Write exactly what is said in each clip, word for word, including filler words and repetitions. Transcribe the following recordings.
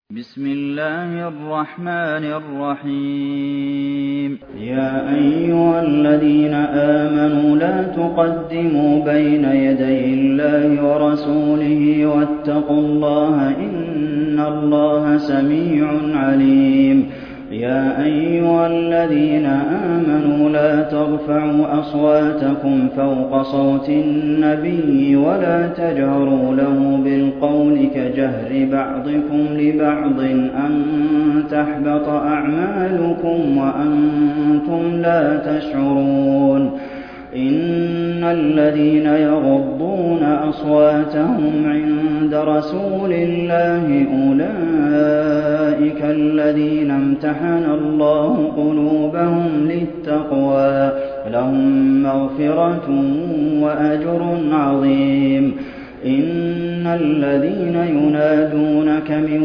بسم الله الرحمن الرحيم يا أيها الذين آمنوا لا تقدموا بين يدي الله ورسوله واتقوا الله إن الله سميع عليم يا أيها الذين آمنوا لا ترفعوا أصواتكم فوق صوت النبي ولا تجهروا له بالقول كجهر بعضكم لبعض أن تحبط أعمالكم وأنتم لا تشعرون إن الذين يغضون أصواتهم عند رسول الله أولئك الذين امتحن الله قلوبهم للتقوى لهم مغفرة وأجر عظيم إن الذين ينادونك من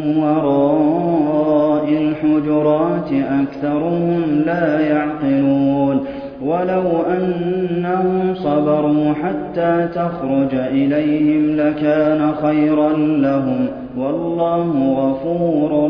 وراء الحجرات أكثرهم لا يعقلون ولو أنهم صبروا حتى تخرج إليهم لكان خيرا لهم والله غفور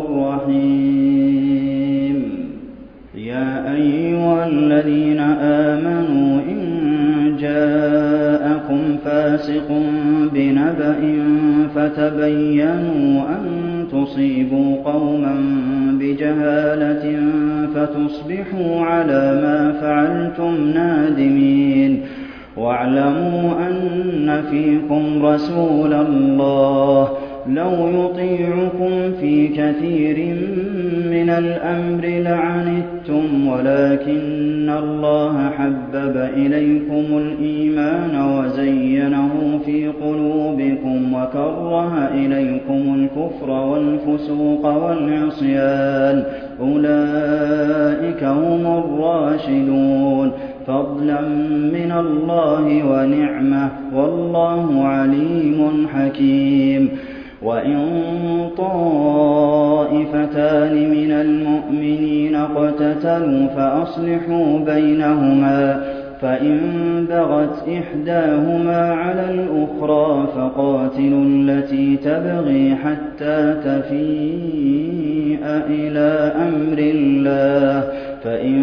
رحيم يا أيها الذين آمنوا إن جاءكم فاسق بنبأ فتبينوا أن تصيبوا قوما بجهالة فتصبحوا على ما فعلتم نادمين واعلموا أن فيكم رسول الله لو يطيعكم في كثير من الأمر لعنتم ولكن الله حبب إليكم الإيمان وزينه في قلوبكم وكره إليكم الكفر والفسوق والعصيان أولئك هم الراشدون فضلا من الله ونعمة والله عليم حكيم وإن طائفتان من المؤمنين اقتتلوا فأصلحوا بينهما فإن بغت إحداهما على الأخرى فقاتلوا التي تبغي حتى تفيء إلى أمر الله فإن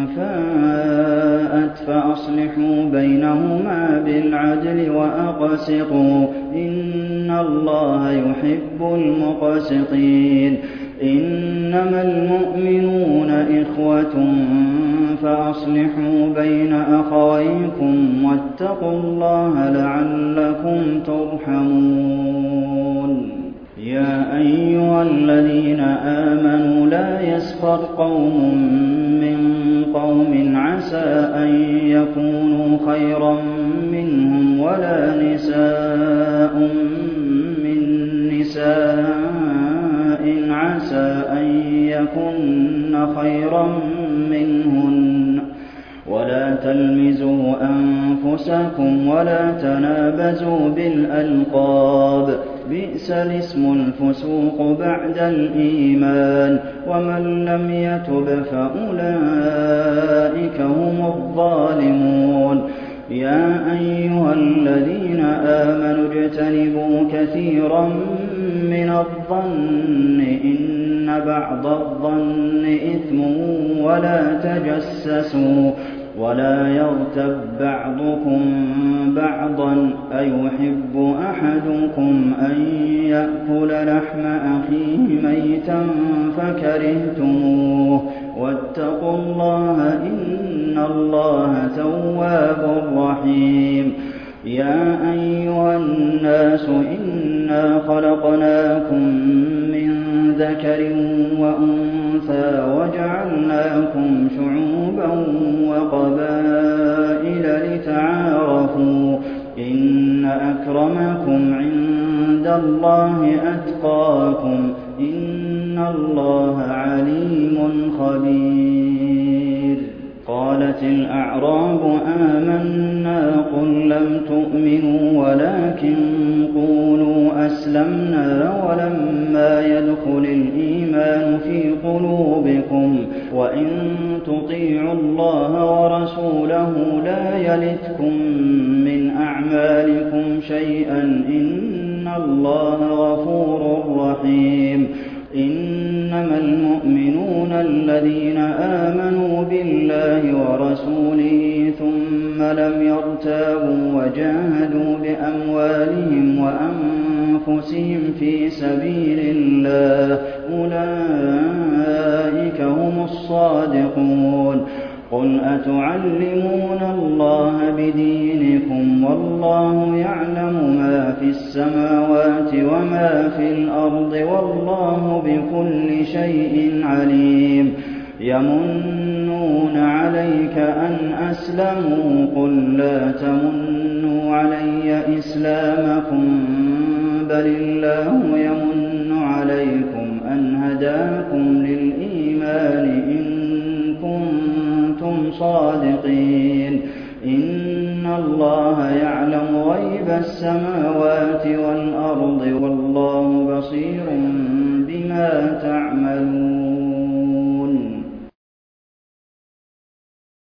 فاءت فأصلحوا بينهما بالعدل وأقسطوا إن الله يحب المقسطين إنما المؤمنون إخوة فأصلحوا بين أخويكم واتقوا الله لعلكم ترحمون يا أيها الذين آمنوا لا يسخر قوم من قوم عسى أن يكونوا خيرا منهم ولا نساء من نساء عسى أن يكن خيرا منهن ولا تلمزوا أنفسكم ولا تنابزوا بالألقاب بئس الاسم الفسوق بعد الإيمان ومن لم يتب فأولئك هم الظالمون يا أيها الذين آمنوا اجتنبوا كثيرا من الظن إن بعض الظن إثم ولا تجسسوا ولا يغتب بعضكم بعضا أيحب أحدكم أن يأكل لحم أخيه ميتا فكرهتموه واتقوا الله إن الله تواب رحيم يا أيها الناس إنا خلقناكم من ذكر وأنثى وجعلناكم شعوبا وقبائل لتعارفوا إن أكرمكم عند الله أتقاكم إن الله عليم خبير قالت الأعراب آمنا قل لم تؤمنوا ولكن قولوا أسلمنا ولما يدخل الإيمان في قلوبكم وإن تطيعوا الله ورسوله لا يلتكم من أعمالكم شيئا إن الله غفور رحيم الذين آمنوا بالله ورسوله ثم لم يرتابوا وجاهدوا بأموالهم وأنفسهم في سبيل الله أولئك هم الصادقون قل أتعلمون الله بدينكم والله يعلم ما في السماوات وما في الأرض والله بكل شيء عليم يمنون عليك أن أسلموا قل لا تمنوا علي إسلامكم بل الله يمن عليكم أن هداكم للإيمان إن كنتم صادقين إن الله يعلم غيب السماوات والأرض والله بصير بما تعملون